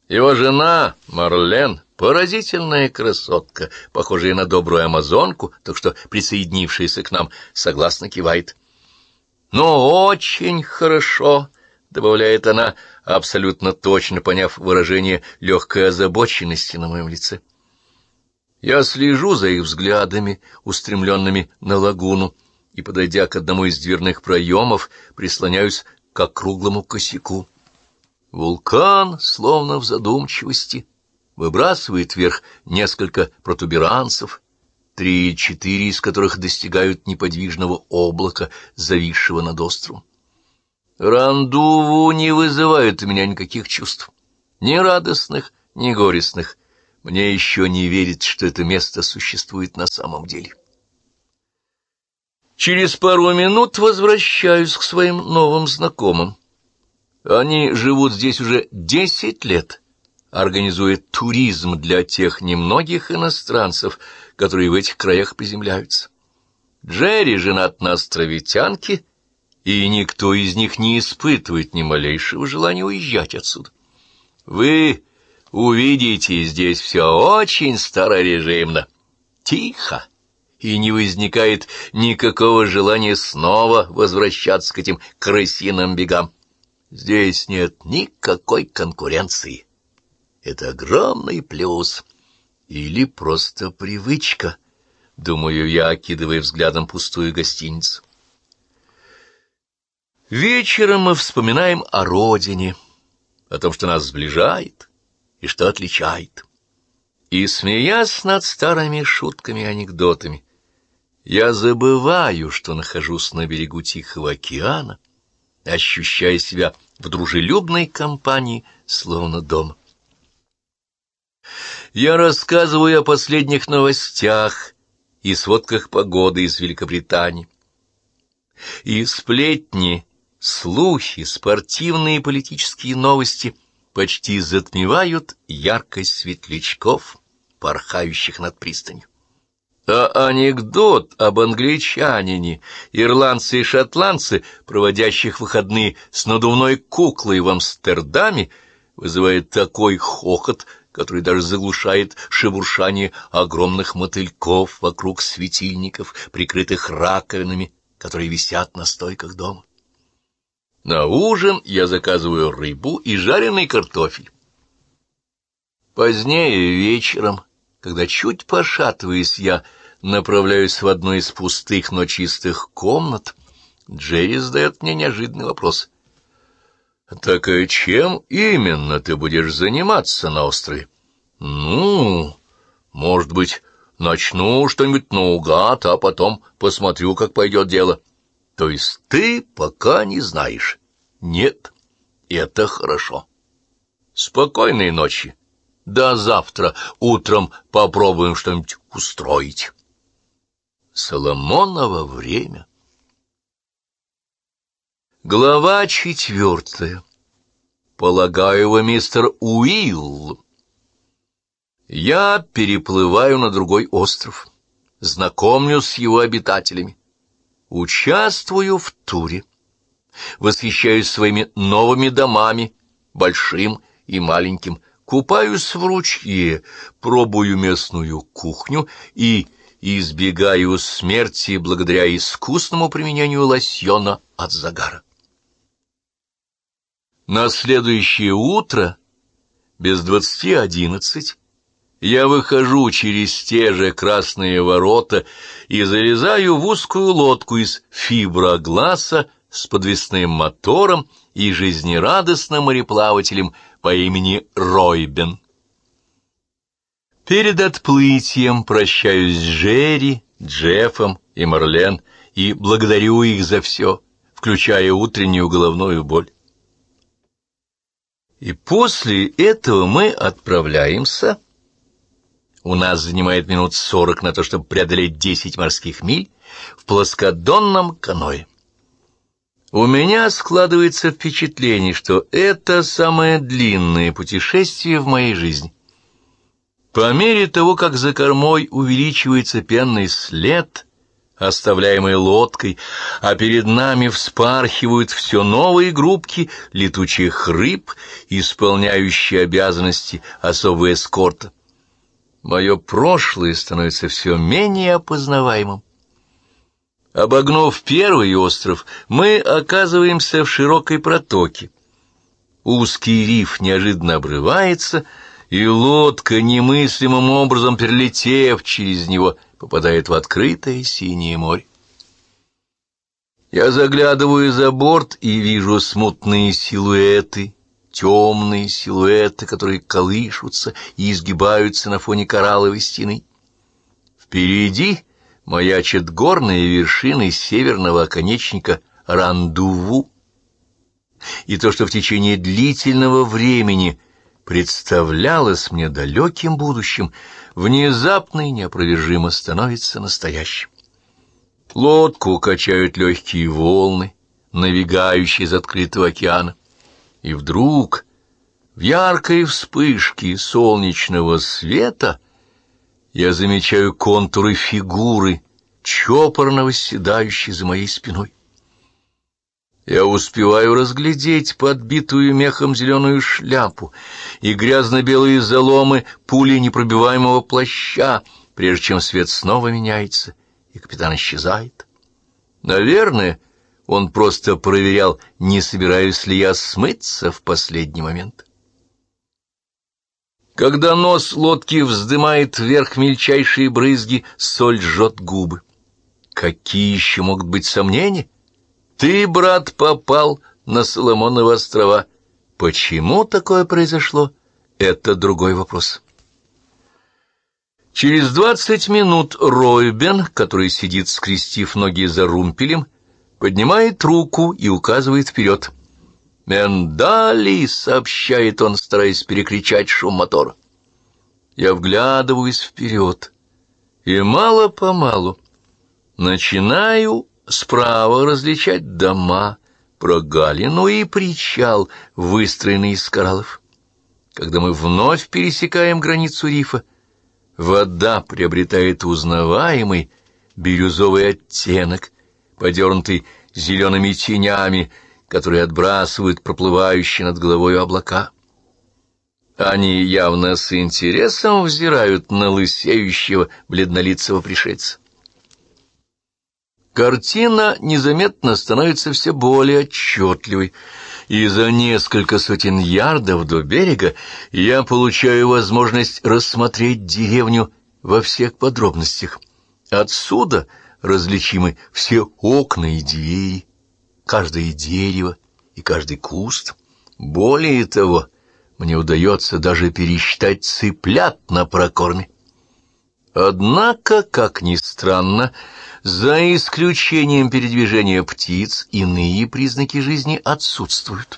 Его жена, Марлен, поразительная красотка, похожая на добрую амазонку, так что присоединившаяся к нам, согласно кивает. «Ну, очень хорошо», — добавляет она, абсолютно точно поняв выражение легкой озабоченности на моем лице. Я слежу за их взглядами, устремленными на лагуну, и, подойдя к одному из дверных проемов, прислоняюсь к округлому косяку. Вулкан, словно в задумчивости, выбрасывает вверх несколько протуберанцев, 3-4 из которых достигают неподвижного облака, зависшего над островом. Рандуву не вызывает у меня никаких чувств, ни радостных, ни горестных. Мне еще не верится, что это место существует на самом деле. Через пару минут возвращаюсь к своим новым знакомым. Они живут здесь уже 10 лет, организуя туризм для тех немногих иностранцев, которые в этих краях приземляются. Джерри женат на островитянке, и никто из них не испытывает ни малейшего желания уезжать отсюда. Вы увидите, здесь все очень старорежимно, тихо, и не возникает никакого желания снова возвращаться к этим крысиным бегам. Здесь нет никакой конкуренции. Это огромный плюс. Или просто привычка, думаю я, окидывая взглядом пустую гостиницу. Вечером мы вспоминаем о родине, о том, что нас сближает и что отличает. И, смеясь над старыми шутками и анекдотами, я забываю, что нахожусь на берегу Тихого океана, ощущая себя в дружелюбной компании, словно дома. Я рассказываю о последних новостях и сводках погоды из Великобритании. И сплетни, слухи, спортивные и политические новости почти затмевают яркость светлячков, порхающих над пристанью. А анекдот об англичанине, ирландце и шотландце, проводящих выходные с надувной куклой в Амстердаме, вызывает такой хохот, который даже заглушает шебуршание огромных мотыльков вокруг светильников, прикрытых раковинами, которые висят на стойках дома. На ужин я заказываю рыбу и жареный картофель. Позднее вечером, когда, чуть пошатываясь, я направляюсь в одну из пустых, но чистых комнат, Джерри задает мне неожиданный вопрос. «Так чем именно ты будешь заниматься на острове?» «Ну, может быть, начну что-нибудь наугад, а потом посмотрю, как пойдет дело». «То есть ты пока не знаешь?» «Нет, это хорошо. Спокойной ночи. До завтра утром попробуем что-нибудь устроить». Соломоново время. Глава 4. Полагаю, вы мистер Уилл. Я переплываю на другой остров, знакомлюсь с его обитателями, участвую в туре, восхищаюсь своими новыми домами, большим и маленьким, купаюсь в ручье, пробую местную кухню и избегаю смерти благодаря искусному применению лосьона от загара. На следующее утро, без 11:20, я выхожу через те же красные ворота и залезаю в узкую лодку из фиброгласа с подвесным мотором и жизнерадостным мореплавателем по имени Ройбен. Перед отплытием прощаюсь с Джерри, Джеффом и Марлен и благодарю их за все, включая утреннюю головную боль. И после этого мы отправляемся. У нас занимает минут 40 на то, чтобы преодолеть 10 морских миль в плоскодонном каное. У меня складывается впечатление, что это самое длинное путешествие в моей жизни. По мере того, как за кормой увеличивается пенный след, оставляемой лодкой, а перед нами вспархивают все новые группки летучих рыб, исполняющие обязанности особого эскорта. Мое прошлое становится все менее опознаваемым. Обогнув первый остров, мы оказываемся в широкой протоке. Узкий риф неожиданно обрывается, и лодка, немыслимым образом перелетев через него, попадает в открытое синее море. Я заглядываю за борт и вижу смутные силуэты, темные силуэты, которые колышутся и изгибаются на фоне коралловой стены. Впереди маячат горные вершины северного оконечника Рандуву, и то, что в течение длительного времени представлялось мне далеким будущим, внезапно и неопровержимо становится настоящим. Лодку качают легкие волны, навигающие из открытого океана, и вдруг в яркой вспышке солнечного света я замечаю контуры фигуры, чопорно восседающей за моей спиной. Я успеваю разглядеть подбитую мехом зеленую шляпу и грязно-белые заломы пули непробиваемого плаща, прежде чем свет снова меняется, и капитан исчезает. Наверное, он просто проверял, не собираюсь ли я смыться в последний момент. Когда нос лодки вздымает вверх мельчайшие брызги, соль жжет губы. Какие еще могут быть сомнения? Ты, брат, попал на Соломоновы острова. Почему такое произошло? Это другой вопрос. Через 20 минут Ройбен, который сидит, скрестив ноги за румпелем, поднимает руку и указывает вперед. «Мендали!» — сообщает он, стараясь перекричать шум мотора. Я вглядываюсь вперед, и мало-помалу начинаю справа различать дома, прогалину и причал, выстроенный из кораллов. Когда мы вновь пересекаем границу рифа, вода приобретает узнаваемый бирюзовый оттенок, подернутый зелеными тенями, которые отбрасывают проплывающие над головой облака. Они явно с интересом взирают на лысеющего бледнолицего пришельца. Картина незаметно становится все более отчетливой, и за несколько сотен ярдов до берега я получаю возможность рассмотреть деревню во всех подробностях. Отсюда различимы все окна и двери, каждое дерево и каждый куст. Более того, мне удается даже пересчитать цыплят на прокорме. Однако, как ни странно, за исключением передвижения птиц, иные признаки жизни отсутствуют.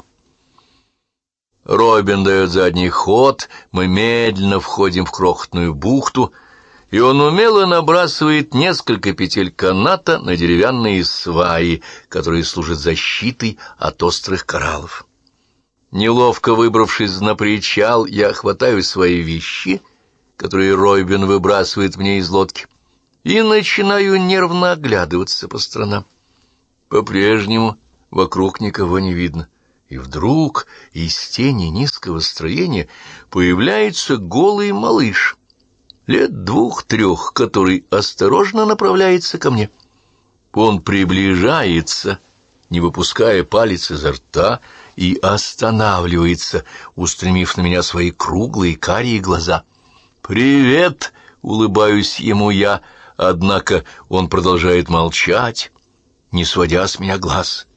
Робин дает задний ход, мы медленно входим в крохотную бухту, и он умело набрасывает несколько петель каната на деревянные сваи, которые служат защитой от острых кораллов. Неловко выбравшись на причал, я хватаю свои вещи, которые Ройбен выбрасывает мне из лодки, и начинаю нервно оглядываться по сторонам. По-прежнему вокруг никого не видно, и вдруг из тени низкого строения появляется голый малыш, лет 2-3, который осторожно направляется ко мне. Он приближается, не выпуская палец изо рта, и останавливается, устремив на меня свои круглые карие глаза. «Привет!» — улыбаюсь ему я, однако он продолжает молчать, не сводя с меня глаз.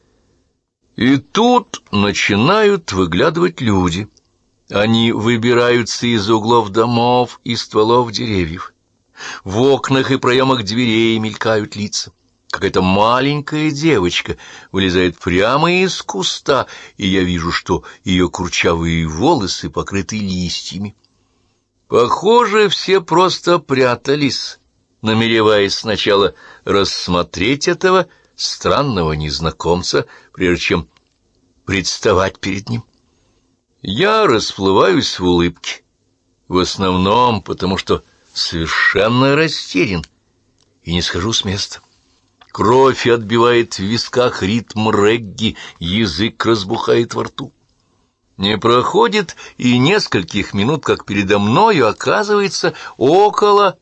И тут начинают выглядывать люди. Они выбираются из углов домов и стволов деревьев. В окнах и проемах дверей мелькают лица. Какая-то маленькая девочка вылезает прямо из куста, и я вижу, что ее курчавые волосы покрыты листьями. Похоже, все просто прятались, намереваясь сначала рассмотреть этого странного незнакомца, прежде чем представать перед ним. Я расплываюсь в улыбке, в основном потому, что совершенно растерян, и не схожу с места. Кровь отбивает в висках ритм регги, язык разбухает во рту. Не проходит и нескольких минут, как передо мною оказывается около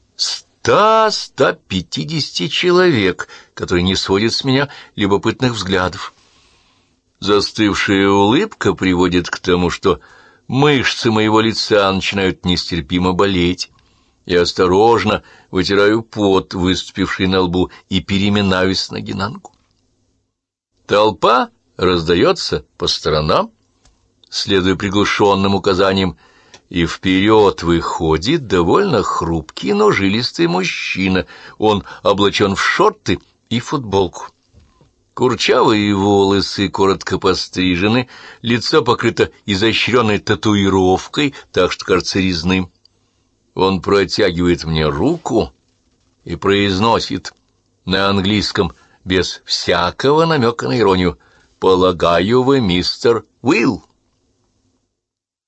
100–150 человек, которые не сводят с меня любопытных взглядов. Застывшая улыбка приводит к тому, что мышцы моего лица начинают нестерпимо болеть. Я осторожно вытираю пот, выступивший на лбу, и переминаюсь с ноги на ногу. Толпа раздается по сторонам, следуя приглушенным указаниям, и вперед выходит довольно хрупкий, но жилистый мужчина. Он облачен в шорты и футболку. Курчавые волосы коротко пострижены, лицо покрыто изощренной татуировкой, так что кажется резным. Он протягивает мне руку и произносит на английском, без всякого намека на иронию: «Полагаю, вы мистер Уилл».